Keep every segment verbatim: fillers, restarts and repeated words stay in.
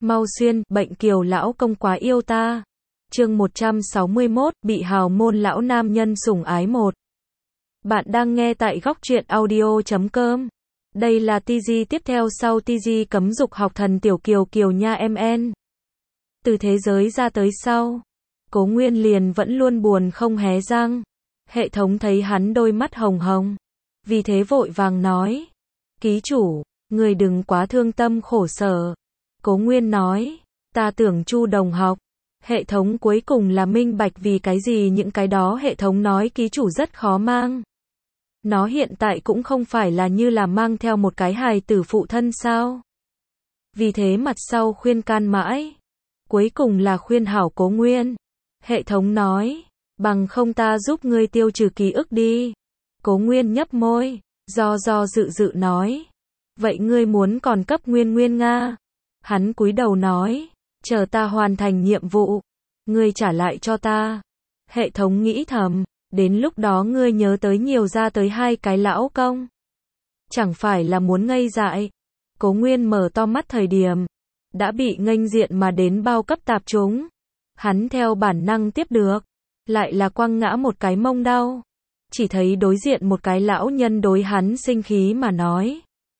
Mau xuyên, bệnh kiều lão công quá yêu ta. Chương một trăm sáu mươi mốt, bị hào môn lão nam nhân sủng ái một. Bạn đang nghe tại góc truyện audio chấm com. Đây là ti gi tiếp theo sau ti gi cấm dục học thần tiểu kiều kiều nha em en. Từ thế giới ra tới sau, Cố Nguyên liền vẫn luôn buồn không hé răng. Hệ thống thấy hắn đôi mắt hồng hồng, vì thế vội vàng nói: "Ký chủ, người đừng quá thương tâm khổ sở." Cố Nguyên nói: "Ta tưởng Chu đồng học." Hệ thống cuối cùng là minh bạch vì cái gì những cái đó hệ thống nói ký chủ rất khó mang. Nó hiện tại cũng không phải là như là mang theo một cái hài tử phụ thân sao. Vì thế mặt sau khuyên can mãi, cuối cùng là khuyên hảo Cố Nguyên. Hệ thống nói: "Bằng không ta giúp ngươi tiêu trừ ký ức đi." Cố Nguyên nhấp môi, do do dự dự nói: "Vậy ngươi muốn còn cấp Nguyên Nguyên Nga?" Hắn cúi đầu nói: "Chờ ta hoàn thành nhiệm vụ, ngươi trả lại cho ta." Hệ thống nghĩ thầm, đến lúc đó ngươi nhớ tới nhiều ra tới hai cái lão công, chẳng phải là muốn ngây dại. Cố Nguyên mở to mắt thời điểm, đã bị nghênh diện mà đến bao cấp tạp chúng. Hắn theo bản năng tiếp được, lại là quăng ngã một cái mông đau. Chỉ thấy đối diện một cái lão nhân đối hắn sinh khí mà nói: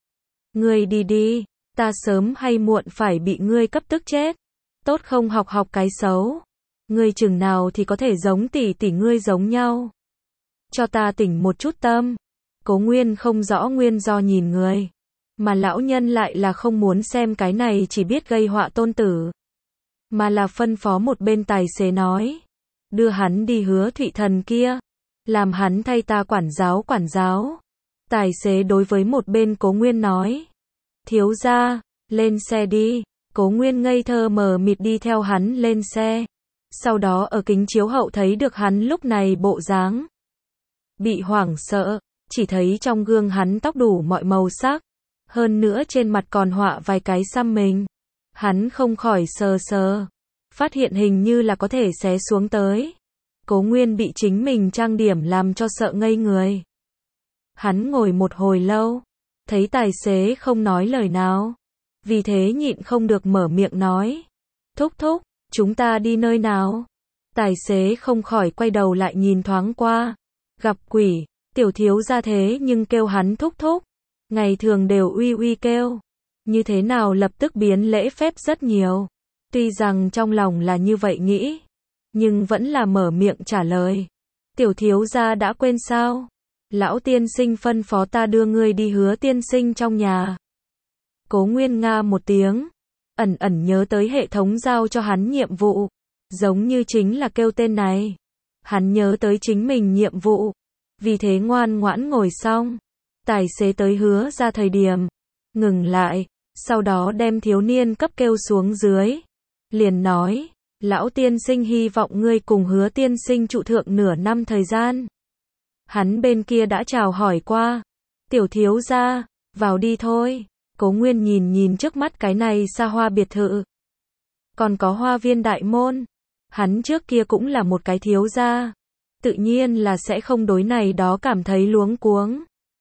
"Ngươi đi đi, ta sớm hay muộn phải bị ngươi cấp tức chết. Tốt không học học cái xấu. Ngươi chừng nào thì có thể giống tỷ tỷ ngươi giống nhau. Cho ta tỉnh một chút tâm." Cố Nguyên không rõ nguyên do nhìn người, mà lão nhân lại là không muốn xem cái này chỉ biết gây họa tôn tử, mà là phân phó một bên tài xế nói: "Đưa hắn đi Hứa Thụy Thần kia, làm hắn thay ta quản giáo quản giáo." Tài xế đối với một bên Cố Nguyên nói: "Thiếu gia, lên xe đi." Cố Nguyên ngây thơ mờ mịt đi theo hắn lên xe. Sau đó ở kính chiếu hậu thấy được hắn lúc này bộ dáng, bị hoảng sợ, chỉ thấy trong gương hắn tóc đủ mọi màu sắc, hơn nữa trên mặt còn họa vài cái xăm mình. Hắn không khỏi sờ sờ, phát hiện hình như là có thể xé xuống tới. Cố Nguyên bị chính mình trang điểm làm cho sợ ngây người. Hắn ngồi một hồi lâu, thấy tài xế không nói lời nào, vì thế nhịn không được mở miệng nói: "Thúc thúc, chúng ta đi nơi nào?" Tài xế không khỏi quay đầu lại nhìn thoáng qua, gặp quỷ, tiểu thiếu gia thế nhưng kêu hắn thúc thúc, ngày thường đều uy uy kêu, như thế nào lập tức biến lễ phép rất nhiều. Tuy rằng trong lòng là như vậy nghĩ, nhưng vẫn là mở miệng trả lời: "Tiểu thiếu gia đã quên sao? Lão tiên sinh phân phó ta đưa ngươi đi Hứa tiên sinh trong nhà." Cố Nguyên nga một tiếng, ẩn ẩn nhớ tới hệ thống giao cho hắn nhiệm vụ, giống như chính là kêu tên này. Hắn nhớ tới chính mình nhiệm vụ, vì thế ngoan ngoãn ngồi xong. Tài xế tới Hứa ra thời điểm, ngừng lại, sau đó đem thiếu niên cấp kêu xuống dưới, liền nói: "Lão tiên sinh hy vọng ngươi cùng Hứa tiên sinh trụ thượng nửa năm thời gian." Hắn bên kia đã chào hỏi qua: "Tiểu thiếu gia, vào đi thôi." Cố Nguyên nhìn nhìn trước mắt cái này xa hoa biệt thự, còn có hoa viên đại môn. Hắn trước kia cũng là một cái thiếu gia, tự nhiên là sẽ không đối này đó cảm thấy luống cuống.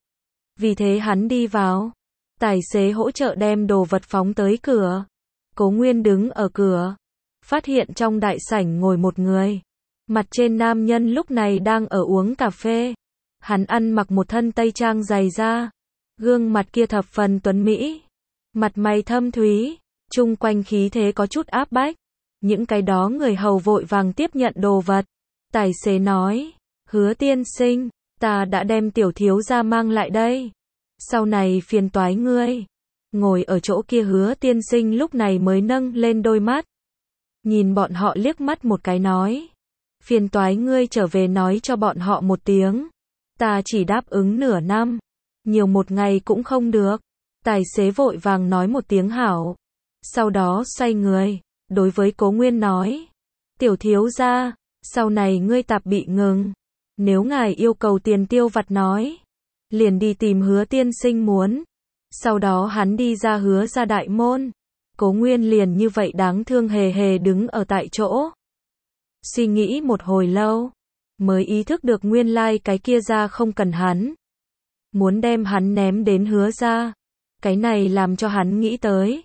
Vì thế hắn đi vào, tài xế hỗ trợ đem đồ vật phóng tới cửa. Cố Nguyên đứng ở cửa, phát hiện trong đại sảnh ngồi một người. Mặt trên nam nhân lúc này đang ở uống cà phê. Hắn ăn mặc một thân tây trang dày da, gương mặt kia thập phần tuấn mỹ, mặt mày thâm thúy, chung quanh khí thế có chút áp bách. Những cái đó người hầu vội vàng tiếp nhận đồ vật. Tài xế nói: "Hứa tiên sinh, ta đã đem tiểu thiếu gia mang lại đây. Sau này phiền toái ngươi." Ngồi ở chỗ kia Hứa tiên sinh lúc này mới nâng lên đôi mắt, nhìn bọn họ liếc mắt một cái nói: "Phiền toái ngươi trở về nói cho bọn họ một tiếng. Ta chỉ đáp ứng nửa năm, nhiều một ngày cũng không được." Tài xế vội vàng nói một tiếng hảo. Sau đó xoay người, đối với Cố Nguyên nói: "Tiểu thiếu gia, sau này ngươi tạp bị ngừng. Nếu ngài yêu cầu tiền tiêu vặt nói, liền đi tìm Hứa tiên sinh muốn." Sau đó hắn đi ra Hứa ra đại môn. Cố Nguyên liền như vậy đáng thương hề hề đứng ở tại chỗ. Suy nghĩ một hồi lâu, mới ý thức được nguyên lai like cái kia ra không cần hắn, muốn đem hắn ném đến Hứa ra. Cái này làm cho hắn nghĩ tới,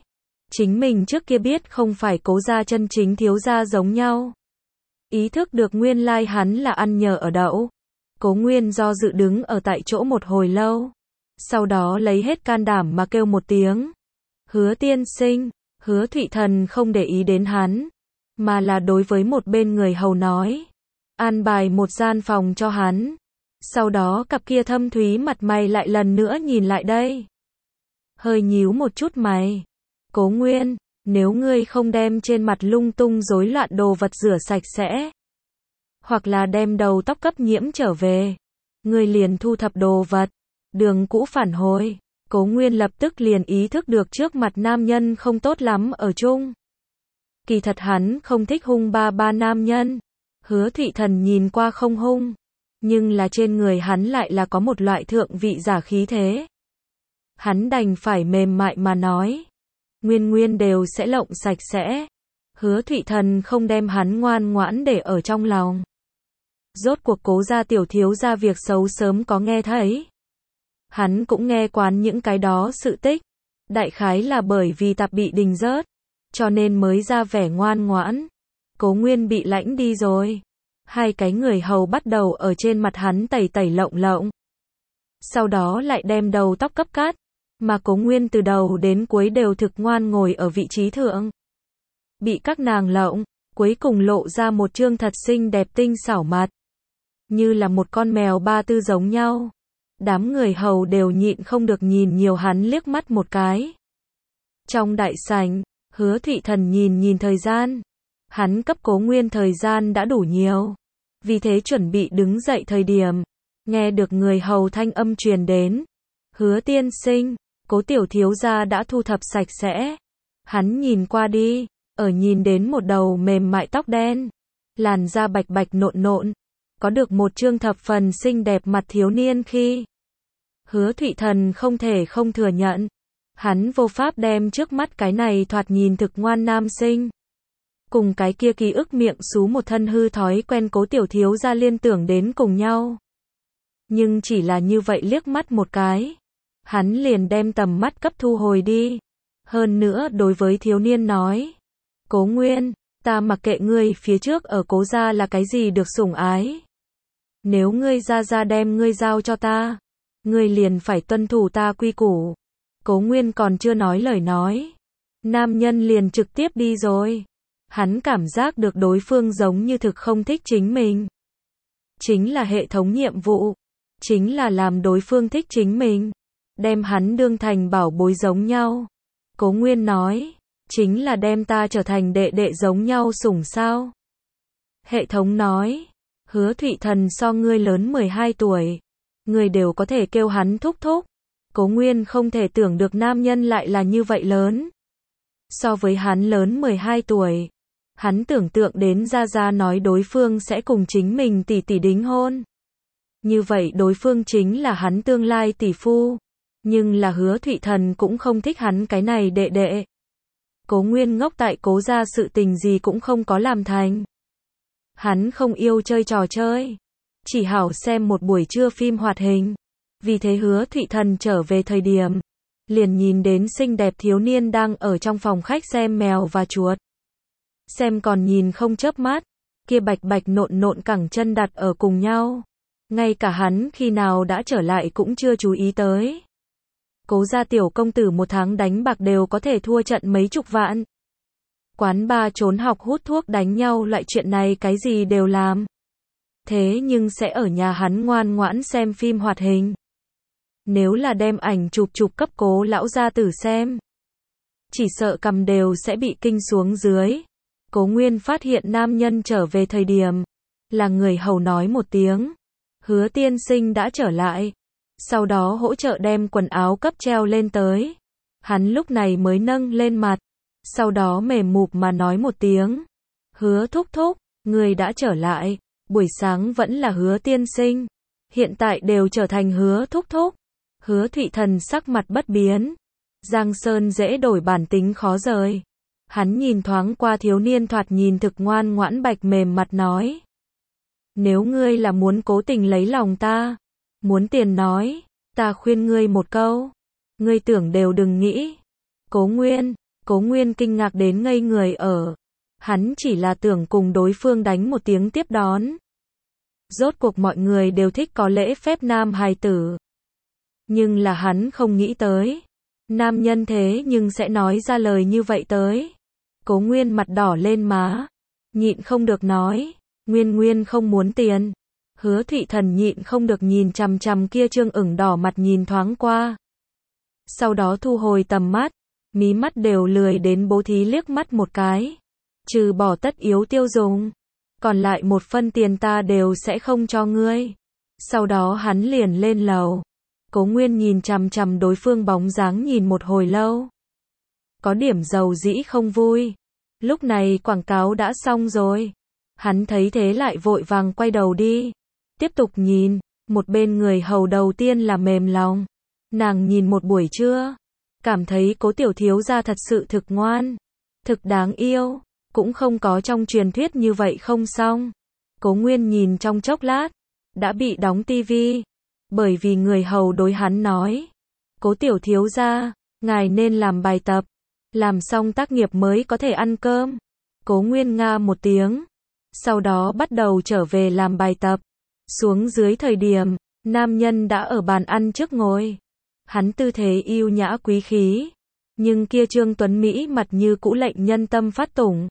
Chính mình trước kia biết không phải Cố gia chân chính thiếu gia giống nhau. Ý thức được nguyên lai hắn là ăn nhờ ở đậu. Cố Nguyên do dự đứng ở tại chỗ một hồi lâu. Sau đó lấy hết can đảm mà kêu một tiếng. Hứa tiên sinh, Hứa Thụy Thần không để ý đến hắn, mà là đối với một bên người hầu nói. An bài một gian phòng cho hắn. Sau đó cặp kia thâm thúy mặt mày lại lần nữa nhìn lại đây. Hơi nhíu một chút mày. Cố Nguyên, nếu ngươi không đem trên mặt lung tung rối loạn đồ vật rửa sạch sẽ, hoặc là đem đầu tóc cấp nhiễm trở về, ngươi liền thu thập đồ vật, đường cũ phản hồi. Cố Nguyên lập tức liền ý thức được trước mặt nam nhân không tốt lắm ở chung. Kỳ thật hắn không thích hung ba ba nam nhân. Hứa Thụy Thần nhìn qua không hung, nhưng là trên người hắn lại là có một loại thượng vị giả khí thế. Hắn đành phải mềm mại mà nói. Nguyên Nguyên đều sẽ lộng sạch sẽ. Hứa Thụy Thần không đem hắn ngoan ngoãn để ở trong lòng. Rốt cuộc Cố gia tiểu thiếu gia việc xấu sớm có nghe thấy. Hắn cũng nghe quán những cái đó sự tích. Đại khái là bởi vì tạp bị đình rớt, cho nên mới ra vẻ ngoan ngoãn. Cố Nguyên bị lãnh đi rồi. Hai cái người hầu bắt đầu ở trên mặt hắn tẩy tẩy lộng lộng. Sau đó lại đem đầu tóc cấp cắt. Mà Cố Nguyên từ đầu đến cuối đều thực ngoan ngồi ở vị trí thượng. Bị các nàng lộng, cuối cùng lộ ra một trương thật xinh đẹp tinh xảo mặt. Như là một con mèo ba tư giống nhau. Đám người hầu đều nhịn không được nhìn nhiều hắn liếc mắt một cái. Trong đại sảnh, Hứa Thụy Thần nhìn nhìn thời gian. Hắn cấp Cố Nguyên thời gian đã đủ nhiều. Vì thế chuẩn bị đứng dậy thời điểm, nghe được người hầu thanh âm truyền đến. Hứa tiên sinh, Cố tiểu thiếu gia đã thu thập sạch sẽ. Hắn nhìn qua đi, ở nhìn đến một đầu mềm mại tóc đen, làn da bạch bạch nộn nộn, có được một trương thập phần xinh đẹp mặt thiếu niên khi. Hứa Thụy Thần không thể không thừa nhận. Hắn vô pháp đem trước mắt cái này thoạt nhìn thực ngoan nam sinh. Cùng cái kia ký ức miệng xú một thân hư thói quen Cố tiểu thiếu gia liên tưởng đến cùng nhau. Nhưng chỉ là như vậy liếc mắt một cái. Hắn liền đem tầm mắt cấp thu hồi đi. Hơn nữa đối với thiếu niên nói. Cố Nguyên, ta mặc kệ ngươi phía trước ở Cố gia là cái gì được sủng ái. Nếu ngươi ra ra đem ngươi giao cho ta, ngươi liền phải tuân thủ ta quy củ. Cố Nguyên còn chưa nói lời nói. Nam nhân liền trực tiếp đi rồi. Hắn cảm giác được đối phương giống như thực không thích chính mình. Chính là hệ thống nhiệm vụ. Chính là làm đối phương thích chính mình. Đem hắn đương thành bảo bối giống nhau. Cố Nguyên nói. Chính là đem ta trở thành đệ đệ giống nhau sủng sao. Hệ thống nói. Hứa Thụy Thần so ngươi lớn mười hai tuổi. Ngươi đều có thể kêu hắn thúc thúc. Cố Nguyên không thể tưởng được nam nhân lại là như vậy lớn. So với hắn lớn mười hai tuổi. Hắn tưởng tượng đến ra ra nói đối phương sẽ cùng chính mình tỷ tỷ đính hôn. Như vậy đối phương chính là hắn tương lai tỷ phu. Nhưng là Hứa Thụy Thần cũng không thích hắn cái này đệ đệ. Cố Nguyên ngốc tại Cố gia sự tình gì cũng không có làm thành. Hắn không yêu chơi trò chơi. Chỉ hảo xem một buổi trưa phim hoạt hình. Vì thế Hứa Thụy Thần trở về thời điểm. Liền nhìn đến xinh đẹp thiếu niên đang ở trong phòng khách xem mèo và chuột. Xem còn nhìn không chớp mắt. Kia bạch bạch nộn nộn cẳng chân đặt ở cùng nhau. Ngay cả hắn khi nào đã trở lại cũng chưa chú ý tới. Cố gia tiểu công tử một tháng đánh bạc đều có thể thua trận mấy chục vạn. Quán bar trốn học hút thuốc đánh nhau loại chuyện này cái gì đều làm. Thế nhưng sẽ ở nhà hắn ngoan ngoãn xem phim hoạt hình. Nếu là đem ảnh chụp chụp cấp Cố lão gia tử xem, chỉ sợ cầm đều sẽ bị kinh xuống dưới. Cố Nguyên phát hiện nam nhân trở về thời điểm, là người hầu nói một tiếng. Hứa tiên sinh đã trở lại. Sau đó hỗ trợ đem quần áo cấp treo lên tới. Hắn lúc này mới nâng lên mặt. Sau đó mềm mụp mà nói một tiếng. Hứa thúc thúc, người đã trở lại. Buổi sáng vẫn là Hứa tiên sinh. Hiện tại đều trở thành Hứa thúc thúc. Hứa Thụy Thần sắc mặt bất biến. Giang Sơn dễ đổi bản tính khó rời. Hắn nhìn thoáng qua thiếu niên thoạt nhìn thực ngoan ngoãn bạch mềm mặt nói. Nếu ngươi là muốn cố tình lấy lòng ta, muốn tiền nói, ta khuyên ngươi một câu. Ngươi tưởng đều đừng nghĩ. Cố Nguyên, Cố Nguyên kinh ngạc đến ngây người ở. Hắn chỉ là tưởng cùng đối phương đánh một tiếng tiếp đón. Rốt cuộc mọi người đều thích có lễ phép nam hài tử. Nhưng là hắn không nghĩ tới. Nam nhân thế nhưng sẽ nói ra lời như vậy tới. Cố Nguyên mặt đỏ lên má. Nhịn không được nói. Nguyên Nguyên không muốn tiền. Hứa Thụy Thần nhịn không được nhìn chằm chằm kia trương ửng đỏ mặt nhìn thoáng qua. Sau đó thu hồi tầm mắt. Mí mắt đều lười đến bố thí liếc mắt một cái. Trừ bỏ tất yếu tiêu dùng. Còn lại một phân tiền ta đều sẽ không cho ngươi. Sau đó hắn liền lên lầu. Cố Nguyên nhìn chằm chằm đối phương bóng dáng nhìn một hồi lâu. Có điểm dầu dĩ không vui. Lúc này quảng cáo đã xong rồi. Hắn thấy thế lại vội vàng quay đầu đi. Tiếp tục nhìn. Một bên người hầu đầu tiên là mềm lòng. Nàng nhìn một buổi trưa. Cảm thấy Cố tiểu thiếu gia thật sự thực ngoan. Thực đáng yêu. Cũng không có trong truyền thuyết như vậy không xong. Cố Nguyên nhìn trong chốc lát. Đã bị đóng tivi. Bởi vì người hầu đối hắn nói. Cố tiểu thiếu gia, ngài nên làm bài tập. Làm xong tác nghiệp mới có thể ăn cơm. Cố Nguyên nga một tiếng. Sau đó bắt đầu trở về làm bài tập. Xuống dưới thời điểm, nam nhân đã ở bàn ăn trước ngồi. Hắn tư thế yêu nhã quý khí. Nhưng kia trương tuấn Mỹ mặt như cũ lệnh nhân tâm phát tủng.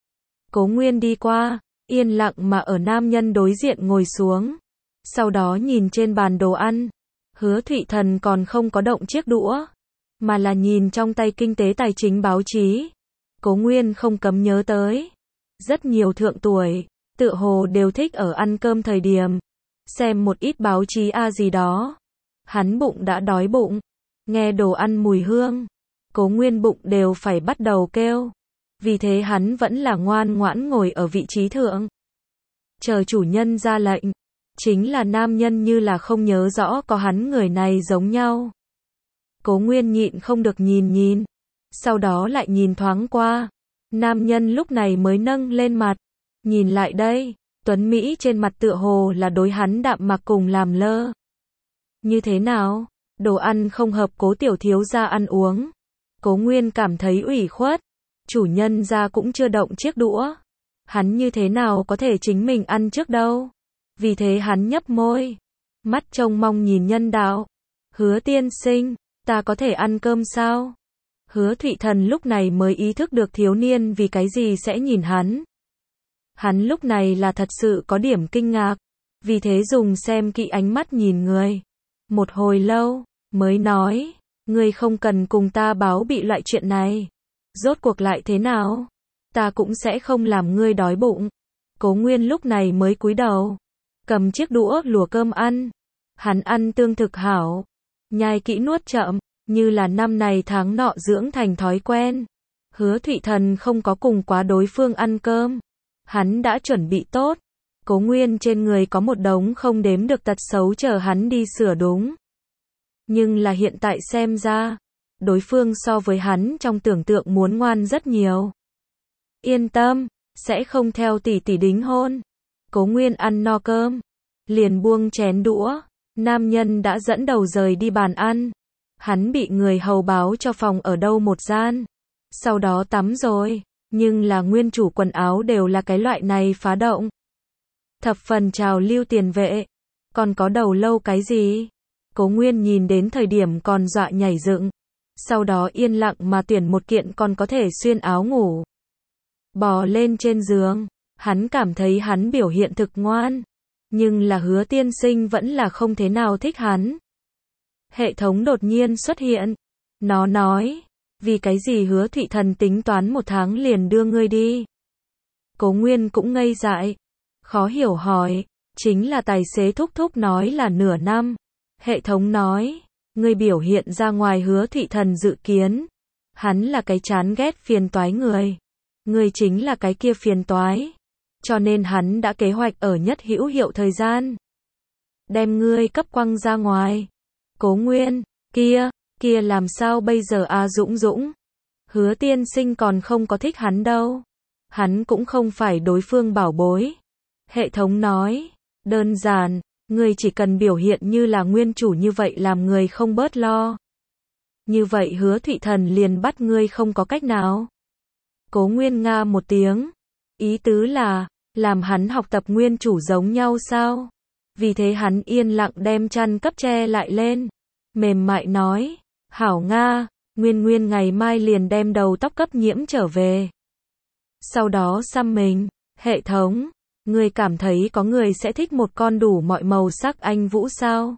Cố Nguyên đi qua, yên lặng mà ở nam nhân đối diện ngồi xuống. Sau đó nhìn trên bàn đồ ăn. Hứa Thụy Thần còn không có động chiếc đũa. Mà là nhìn trong tay kinh tế tài chính báo chí. Cố Nguyên không cấm nhớ tới. Rất nhiều thượng tuổi, tựa hồ đều thích ở ăn cơm thời điểm. Xem một ít báo chí a gì đó. Hắn bụng đã đói bụng. Nghe đồ ăn mùi hương. Cố Nguyên bụng đều phải bắt đầu kêu. Vì thế hắn vẫn là ngoan ngoãn ngồi ở vị trí thượng. Chờ chủ nhân ra lệnh. Chính là nam nhân như là không nhớ rõ có hắn người này giống nhau. Cố Nguyên nhịn không được nhìn nhìn. Sau đó lại nhìn thoáng qua. Nam nhân lúc này mới nâng lên mặt. Nhìn lại đây. Tuấn Mỹ trên mặt tựa hồ là đối hắn đạm mạc cùng làm lơ. Như thế nào? Đồ ăn không hợp Cố tiểu thiếu gia ăn uống. Cố Nguyên cảm thấy ủy khuất. Chủ nhân ra cũng chưa động chiếc đũa. Hắn như thế nào có thể chính mình ăn trước đâu. Vì thế hắn nhấp môi. Mắt trông mong nhìn nhân đạo. Hứa tiên sinh, ta có thể ăn cơm sao? Hứa Thụy Thần lúc này mới ý thức được thiếu niên vì cái gì sẽ nhìn hắn. Hắn lúc này là thật sự có điểm kinh ngạc. Vì thế dùng xem kỹ ánh mắt nhìn người. Một hồi lâu, mới nói. Ngươi không cần cùng ta báo bị loại chuyện này. Rốt cuộc lại thế nào? Ta cũng sẽ không làm ngươi đói bụng. Cố Nguyên lúc này mới cúi đầu. Cầm chiếc đũa lùa cơm ăn. Hắn ăn tương thực hảo. Nhai kỹ nuốt chậm. Như là năm này tháng nọ dưỡng thành thói quen. Hứa Thụy Thần không có cùng quá đối phương ăn cơm. Hắn đã chuẩn bị tốt. Cố Nguyên trên người có một đống không đếm được tật xấu chờ hắn đi sửa đúng. Nhưng là hiện tại xem ra. Đối phương so với hắn trong tưởng tượng muốn ngoan rất nhiều. Yên tâm. Sẽ không theo tỷ tỷ đính hôn. Cố Nguyên ăn no cơm. Liền buông chén đũa. Nam nhân đã dẫn đầu rời đi bàn ăn. Hắn bị người hầu báo cho phòng ở đâu một gian. Sau đó tắm rồi. Nhưng là nguyên chủ quần áo đều là cái loại này phá động. Thập phần trào lưu tiền vệ. Còn có đầu lâu cái gì? Cố Nguyên nhìn đến thời điểm còn dọa nhảy dựng. Sau đó yên lặng mà tuyển một kiện còn có thể xuyên áo ngủ. Bò lên trên giường. Hắn cảm thấy hắn biểu hiện thực ngoan. Nhưng là Hứa tiên sinh vẫn là không thế nào thích hắn. Hệ thống đột nhiên xuất hiện. Nó nói. Vì cái gì Hứa Thụy Thần tính toán một tháng liền đưa ngươi đi? Cố Nguyên cũng ngây dại. Khó hiểu hỏi. Chính là tài xế thúc thúc nói là nửa năm. Hệ thống nói. Ngươi biểu hiện ra ngoài Hứa Thụy Thần dự kiến. Hắn là cái chán ghét phiền toái người. Ngươi chính là cái kia phiền toái. Cho nên hắn đã kế hoạch ở nhất hữu hiệu thời gian. Đem ngươi cấp quăng ra ngoài. Cố Nguyên. Kia. Kia làm sao bây giờ a à Dũng Dũng? Hứa tiên sinh còn không có thích hắn đâu. Hắn cũng không phải đối phương bảo bối. Hệ thống nói. Đơn giản. Người chỉ cần biểu hiện như là nguyên chủ như vậy làm người không bớt lo. như vậy Hứa Thụy Thần liền bắt ngươi không có cách nào. Cố Nguyên nga một tiếng, ý tứ là, làm hắn học tập nguyên chủ giống nhau sao? Vì thế hắn yên lặng đem chăn cấp che lại lên, mềm mại nói, hảo Nga, Nguyên Nguyên ngày mai liền đem đầu tóc cấp nhiễm trở về. Sau đó xăm mình, hệ thống, ngươi cảm thấy có người sẽ thích một con đủ mọi màu sắc anh Vũ sao?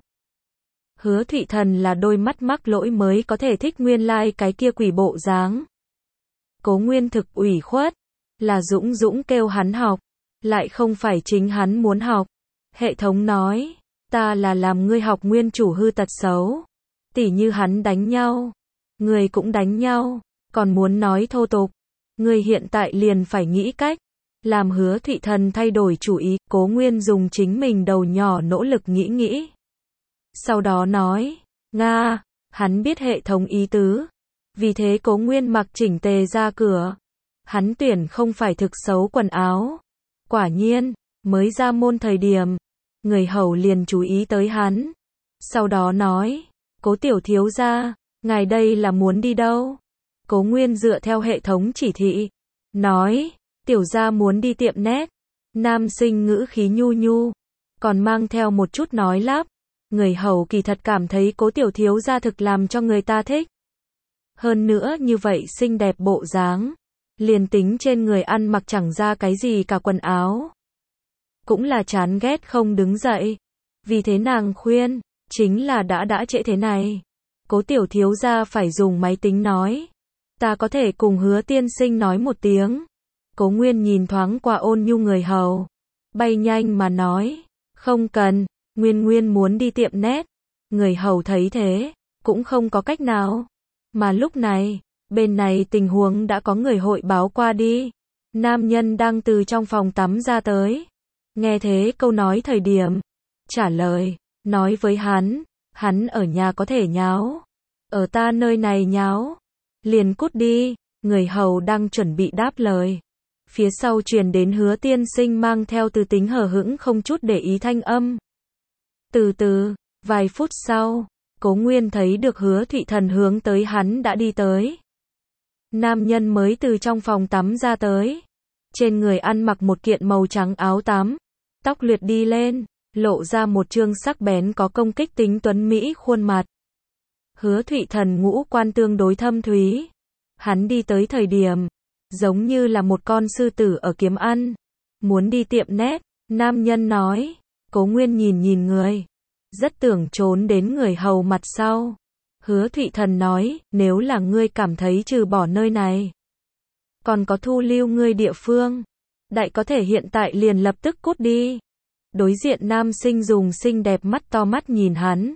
Hứa Thụy Thần là đôi mắt mắc lỗi mới có thể thích nguyên lai like cái kia quỷ bộ dáng. Cố Nguyên thực ủy khuất, là Dũng Dũng kêu hắn học, lại không phải chính hắn muốn học. Hệ thống nói, ta là làm ngươi học nguyên chủ hư tật xấu. Tỉ như hắn đánh nhau, ngươi cũng đánh nhau, còn muốn nói thô tục. Ngươi hiện tại liền phải nghĩ cách, làm Hứa Thụy Thần thay đổi chủ ý. Cố Nguyên dùng chính mình đầu nhỏ nỗ lực nghĩ nghĩ. Sau đó nói, Nga, hắn biết hệ thống ý tứ. Vì thế Cố Nguyên mặc chỉnh tề ra cửa. Hắn tuyển không phải thực xấu quần áo. Quả nhiên, mới ra môn thời điểm, người hầu liền chú ý tới hắn. Sau đó nói, Cố tiểu thiếu gia, ngài đây là muốn đi đâu? Cố Nguyên dựa theo hệ thống chỉ thị, nói, tiểu gia muốn đi tiệm nét. Nam sinh ngữ khí nhu nhu, còn mang theo một chút nói lắp. Người hầu kỳ thật cảm thấy Cố tiểu thiếu gia thực làm cho người ta thích. Hơn nữa như vậy xinh đẹp bộ dáng, liền tính trên người ăn mặc chẳng ra cái gì cả quần áo, cũng là chán ghét không đứng dậy. Vì thế nàng khuyên, chính là đã đã trễ thế này, Cố tiểu thiếu gia phải dùng máy tính nói. Ta có thể cùng Hứa tiên sinh nói một tiếng. Cố Nguyên nhìn thoáng qua ôn nhu người hầu, bay nhanh mà nói, không cần, Nguyên Nguyên muốn đi tiệm nét. Người hầu thấy thế, cũng không có cách nào. Mà lúc này, bên này tình huống đã có người hội báo qua đi. Nam nhân đang từ trong phòng tắm ra tới. Nghe thế câu nói thời điểm, trả lời, nói với hắn, hắn ở nhà có thể nháo, ở ta nơi này nháo, liền cút đi. Người hầu đang chuẩn bị đáp lời, phía sau truyền đến Hứa tiên sinh mang theo từ tính hờ hững không chút để ý thanh âm. Từ từ, vài phút sau, Cố Nguyên thấy được Hứa Thụy Thần hướng tới hắn đã đi tới. Nam nhân mới từ trong phòng tắm ra tới, trên người ăn mặc một kiện màu trắng áo tắm, tóc luyện đi lên, lộ ra một trương sắc bén có công kích tính tuấn mỹ khuôn mặt. Hứa Thụy Thần ngũ quan tương đối thâm thúy, hắn đi tới thời điểm, giống như là một con sư tử ở kiếm ăn. Muốn đi tiệm nét, nam nhân nói. Cố Nguyên nhìn nhìn người, rất tưởng trốn đến người hầu mặt sau. Hứa Thụy Thần nói, nếu là ngươi cảm thấy trừ bỏ nơi này, còn có thu lưu ngươi địa phương, đại có thể hiện tại liền lập tức cút đi. Đối diện nam sinh dùng xinh đẹp mắt to mắt nhìn hắn,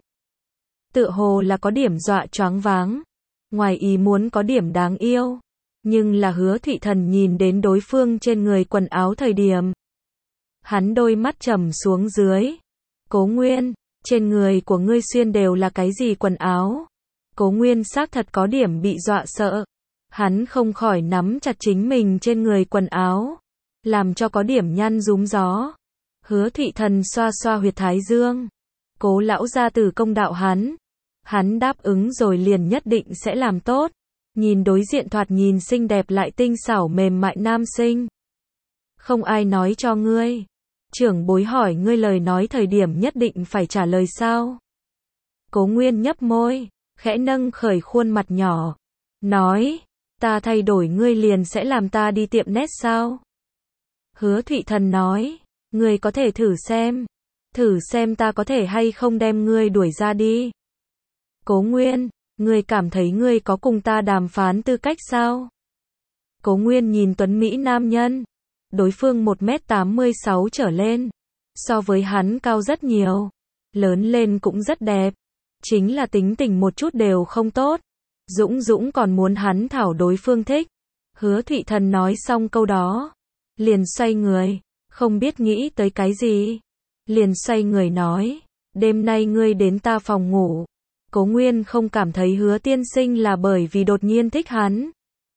tựa hồ là có điểm dọa choáng váng, ngoài ý muốn có điểm đáng yêu. Nhưng là Hứa Thụy Thần nhìn đến đối phương trên người quần áo thời điểm, hắn đôi mắt trầm xuống dưới. Cố Nguyên, trên người của ngươi xuyên đều là cái gì quần áo? Cố Nguyên xác thật có điểm bị dọa sợ. Hắn không khỏi nắm chặt chính mình trên người quần áo, làm cho có điểm nhăn rúm gió. Hứa Thụy Thần xoa xoa huyệt thái dương. Cố lão gia tử công đạo hắn. Hắn đáp ứng rồi liền nhất định sẽ làm tốt. Nhìn đối diện thoạt nhìn xinh đẹp lại tinh xảo mềm mại nam sinh. Không ai nói cho ngươi. Trưởng bối hỏi ngươi lời nói thời điểm nhất định phải trả lời sao? Cố Nguyên nhấp môi, khẽ nâng khởi khuôn mặt nhỏ, nói, ta thay đổi ngươi liền sẽ làm ta đi tiệm nét sao? Hứa Thụy Thần nói, ngươi có thể thử xem, thử xem ta có thể hay không đem ngươi đuổi ra đi. Cố Nguyên, ngươi cảm thấy ngươi có cùng ta đàm phán tư cách sao? Cố Nguyên nhìn tuấn mỹ nam nhân, đối phương một mét tám mươi sáu trở lên, so với hắn cao rất nhiều, lớn lên cũng rất đẹp, chính là tính tình một chút đều không tốt. Dũng Dũng còn muốn hắn thảo đối phương thích. Hứa Thụy Thần nói xong câu đó, liền xoay người, không biết nghĩ tới cái gì, liền xoay người nói, đêm nay ngươi đến ta phòng ngủ. Cố Nguyên không cảm thấy Hứa tiên sinh là bởi vì đột nhiên thích hắn,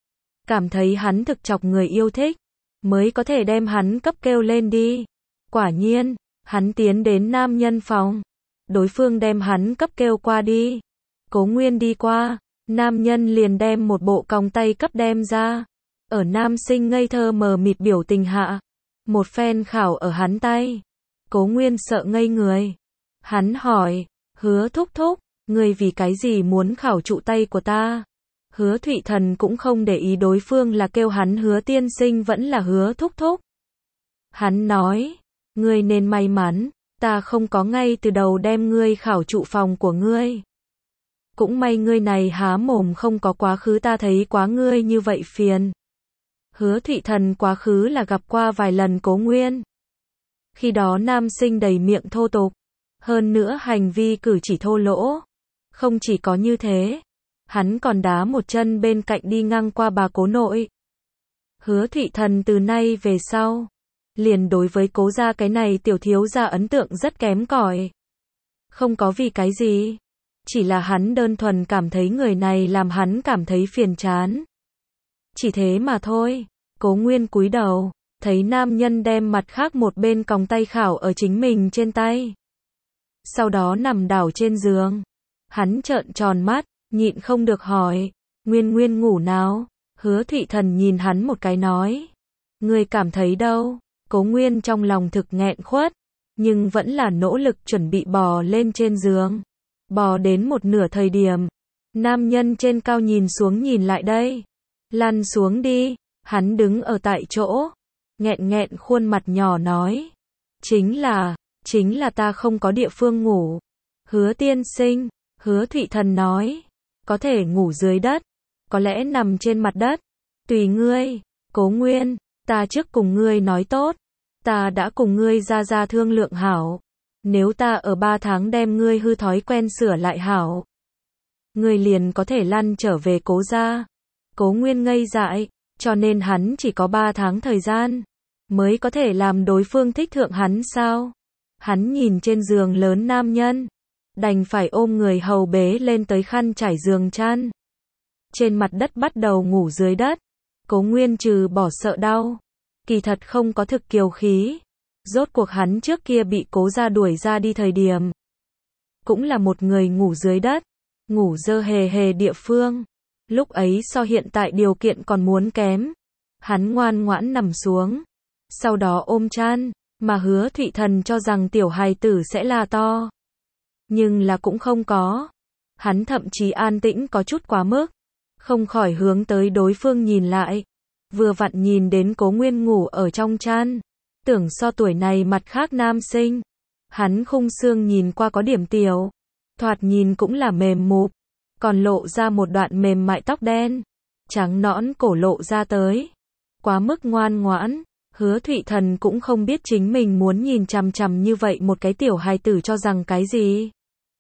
cảm thấy hắn thực chọc người yêu thích, mới có thể đem hắn cấp kêu lên đi. Quả nhiên, hắn tiến đến nam nhân phòng, đối phương đem hắn cấp kêu qua đi. Cố Nguyên đi qua, Nam nhân liền đem một bộ còng tay cấp đem ra. Ở nam sinh ngây thơ mờ mịt biểu tình hạ. Một phen khảo ở hắn tay. Cố Nguyên sợ ngây người. Hắn hỏi, Hứa thúc thúc, ngươi vì cái gì muốn khảo trụ tay của ta? Hứa Thụy Thần cũng không để ý đối phương là kêu hắn Hứa tiên sinh vẫn là Hứa thúc thúc. Hắn nói, ngươi nên may mắn, ta không có ngay từ đầu đem ngươi khảo trụ phòng của ngươi. Cũng may ngươi này há mồm không có quá khứ ta thấy quá ngươi như vậy phiền. Hứa Thụy Thần quá khứ là gặp qua vài lần Cố Nguyên. Khi đó nam sinh đầy miệng thô tục, hơn nữa hành vi cử chỉ thô lỗ. Không chỉ có như thế, hắn còn đá một chân bên cạnh đi ngang qua bà cố nội. Hứa Thụy Thần từ nay về sau, liền đối với Cố gia cái này tiểu thiếu gia ấn tượng rất kém cỏi. Không có vì cái gì, chỉ là hắn đơn thuần cảm thấy người này làm hắn cảm thấy phiền chán. Chỉ thế mà thôi. Cố Nguyên cúi đầu, thấy nam nhân đem mặt khác một bên còng tay khảo ở chính mình trên tay. Sau đó nằm đảo trên giường. Hắn trợn tròn mắt, nhịn không được hỏi, Nguyên Nguyên ngủ nào? Hứa Thụy Thần nhìn hắn một cái nói, ngươi cảm thấy đâu? Cố Nguyên trong lòng thực nghẹn khuất, nhưng vẫn là nỗ lực chuẩn bị bò lên trên giường. Bò đến một nửa thời điểm, nam nhân trên cao nhìn xuống nhìn lại đây. Lăn xuống đi. Hắn đứng ở tại chỗ, nghẹn nghẹn khuôn mặt nhỏ nói, chính là, chính là ta không có địa phương ngủ. Hứa tiên sinh, Hứa Thụy Thần nói, có thể ngủ dưới đất, có lẽ nằm trên mặt đất, tùy ngươi. Cố Nguyên, ta trước cùng ngươi nói tốt, ta đã cùng ngươi ra ra thương lượng hảo, nếu ta ở ba tháng đem ngươi hư thói quen sửa lại hảo, ngươi liền có thể lăn trở về Cố gia. Cố Nguyên ngây dại. Cho nên hắn chỉ có ba tháng thời gian, mới có thể làm đối phương thích thượng hắn sao? Hắn nhìn trên giường lớn nam nhân, đành phải ôm người hầu bế lên tới khăn trải giường chăn. Trên mặt đất bắt đầu ngủ dưới đất. Cố Nguyên trừ bỏ sợ đau, kỳ thật không có thực kiều khí. Rốt cuộc hắn trước kia bị Cố gia đuổi ra đi thời điểm, cũng là một người ngủ dưới đất, ngủ dơ hề hề địa phương. Lúc ấy so hiện tại điều kiện còn muốn kém. Hắn ngoan ngoãn nằm xuống, sau đó ôm chăn, mà Hứa Thụy Thần cho rằng tiểu hài tử sẽ là to. Nhưng là cũng không có. Hắn thậm chí an tĩnh có chút quá mức, không khỏi hướng tới đối phương nhìn lại. Vừa vặn nhìn đến Cố Nguyên ngủ ở trong chăn, tưởng so tuổi này mặt khác nam sinh. Hắn khung xương nhìn qua có điểm tiểu, thoạt nhìn cũng là mềm mụp, còn lộ ra một đoạn mềm mại tóc đen, trắng nõn cổ lộ ra tới. Quá mức ngoan ngoãn, Hứa Thụy Thần cũng không biết chính mình muốn nhìn chằm chằm như vậy một cái tiểu hài tử cho rằng cái gì.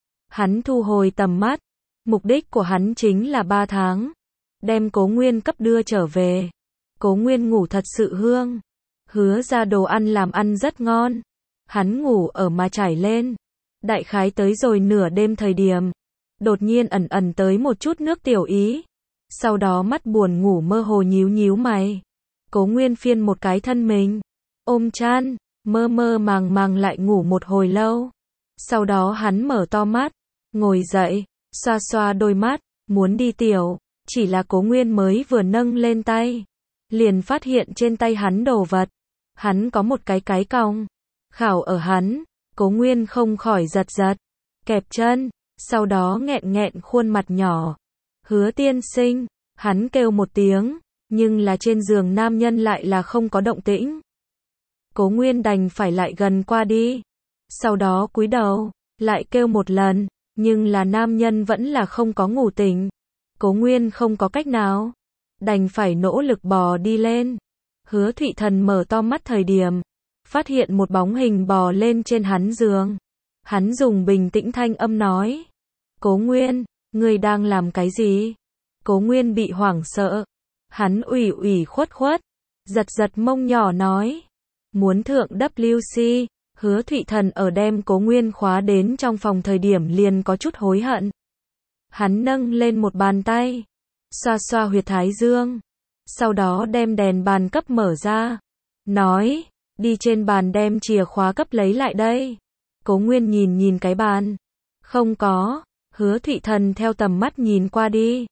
Hắn thu hồi tầm mắt, mục đích của hắn chính là ba tháng, đem Cố Nguyên cấp đưa trở về. Cố Nguyên ngủ thật sự hương, Hứa ra đồ ăn làm ăn rất ngon. Hắn ngủ ở mà trải lên, đại khái tới rồi nửa đêm thời điểm, đột nhiên ẩn ẩn tới một chút nước tiểu ý. Sau đó mắt buồn ngủ mơ hồ nhíu nhíu mày. Cố Nguyên phiên một cái thân mình, ôm chăn, mơ mơ màng màng lại ngủ một hồi lâu. Sau đó hắn mở to mắt, ngồi dậy, xoa xoa đôi mắt, muốn đi tiểu. Chỉ là Cố Nguyên mới vừa nâng lên tay, liền phát hiện trên tay hắn đồ vật. Hắn có một cái cái còng, khảo ở hắn. Cố Nguyên không khỏi giật giật, kẹp chân. Sau đó nghẹn nghẹn khuôn mặt nhỏ. Hứa tiên sinh, hắn kêu một tiếng, nhưng là trên giường nam nhân lại là không có động tĩnh. Cố Nguyên đành phải lại gần qua đi. Sau đó cúi đầu, lại kêu một lần, nhưng là nam nhân vẫn là không có ngủ tỉnh. Cố Nguyên không có cách nào, đành phải nỗ lực bò đi lên. Hứa Thụy Thần mở to mắt thời điểm, phát hiện một bóng hình bò lên trên hắn giường. Hắn dùng bình tĩnh thanh âm nói, Cố Nguyên, ngươi đang làm cái gì? Cố Nguyên bị hoảng sợ. Hắn ủy ủy khuất khuất, giật giật mông nhỏ nói, muốn thượng W C. Hứa Thụy Thần ở đem Cố Nguyên khóa đến trong phòng thời điểm liền có chút hối hận. Hắn nâng lên một bàn tay, xoa xoa huyệt thái dương, sau đó đem đèn bàn cấp mở ra, nói, đi trên bàn đem chìa khóa cấp lấy lại đây. Cố Nguyên nhìn nhìn cái bàn, không có. Hứa Thụy Thần theo tầm mắt nhìn qua đi,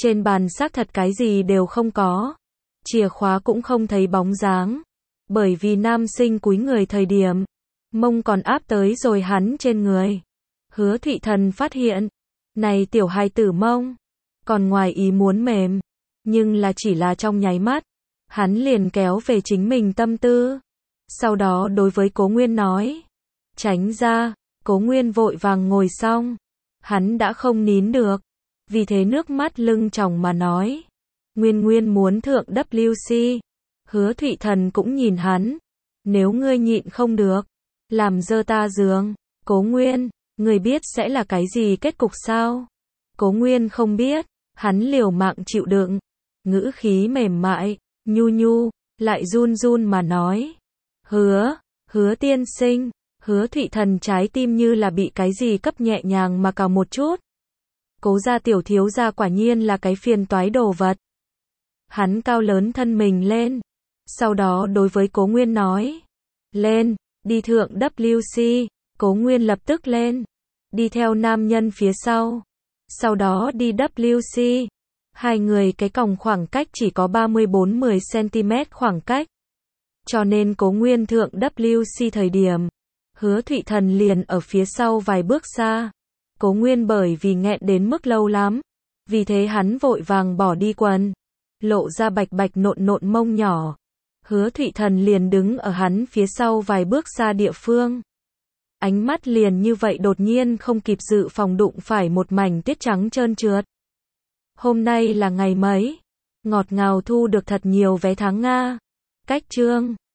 Trên bàn xác thật cái gì đều không có. Chìa khóa cũng không thấy bóng dáng. Bởi vì nam sinh cúi người thời điểm, mông còn áp tới rồi hắn trên người. Hứa Thụy Thần phát hiện, này tiểu hài tử mông, còn ngoài ý muốn mềm, nhưng là chỉ là trong nháy mắt, hắn liền kéo về chính mình tâm tư. Sau đó đối với Cố Nguyên nói, tránh ra, Cố Nguyên vội vàng ngồi xong, hắn đã không nín được, vì thế nước mắt lưng tròng mà nói, Nguyên Nguyên muốn thượng W C. Hứa Thụy Thần cũng nhìn hắn, nếu ngươi nhịn không được, làm dơ ta giường. Cố Nguyên, ngươi biết sẽ là cái gì kết cục sao? Cố Nguyên không biết, hắn liều mạng chịu đựng, ngữ khí mềm mại, nhu nhu, lại run run mà nói. Hứa, hứa tiên sinh, Hứa Thụy Thần trái tim như là bị cái gì cấp nhẹ nhàng mà cào một chút. Cố gia tiểu thiếu gia quả nhiên là cái phiền toái đồ vật. Hắn cao lớn thân mình lên, sau đó đối với Cố Nguyên nói, lên, đi thượng W C. Cố Nguyên lập tức lên, đi theo nam nhân phía sau, sau đó đi W C. Hai người cái còng khoảng cách chỉ có ba mươi bốn mười xăng-ti-mét khoảng cách. Cho nên Cố Nguyên thượng W C thời điểm, Hứa Thụy Thần liền ở phía sau vài bước xa. Cố Nguyên bởi vì nghẹn đến mức lâu lắm, vì thế hắn vội vàng bỏ đi quần, lộ ra bạch bạch nộn nộn mông nhỏ. Hứa Thụy Thần liền đứng ở hắn phía sau vài bước xa địa phương. Ánh mắt liền như vậy đột nhiên không kịp dự phòng đụng phải một mảnh tuyết trắng trơn trượt. Hôm nay là ngày mấy? Ngọt ngào thu được thật nhiều vé tháng Nga. Cách chương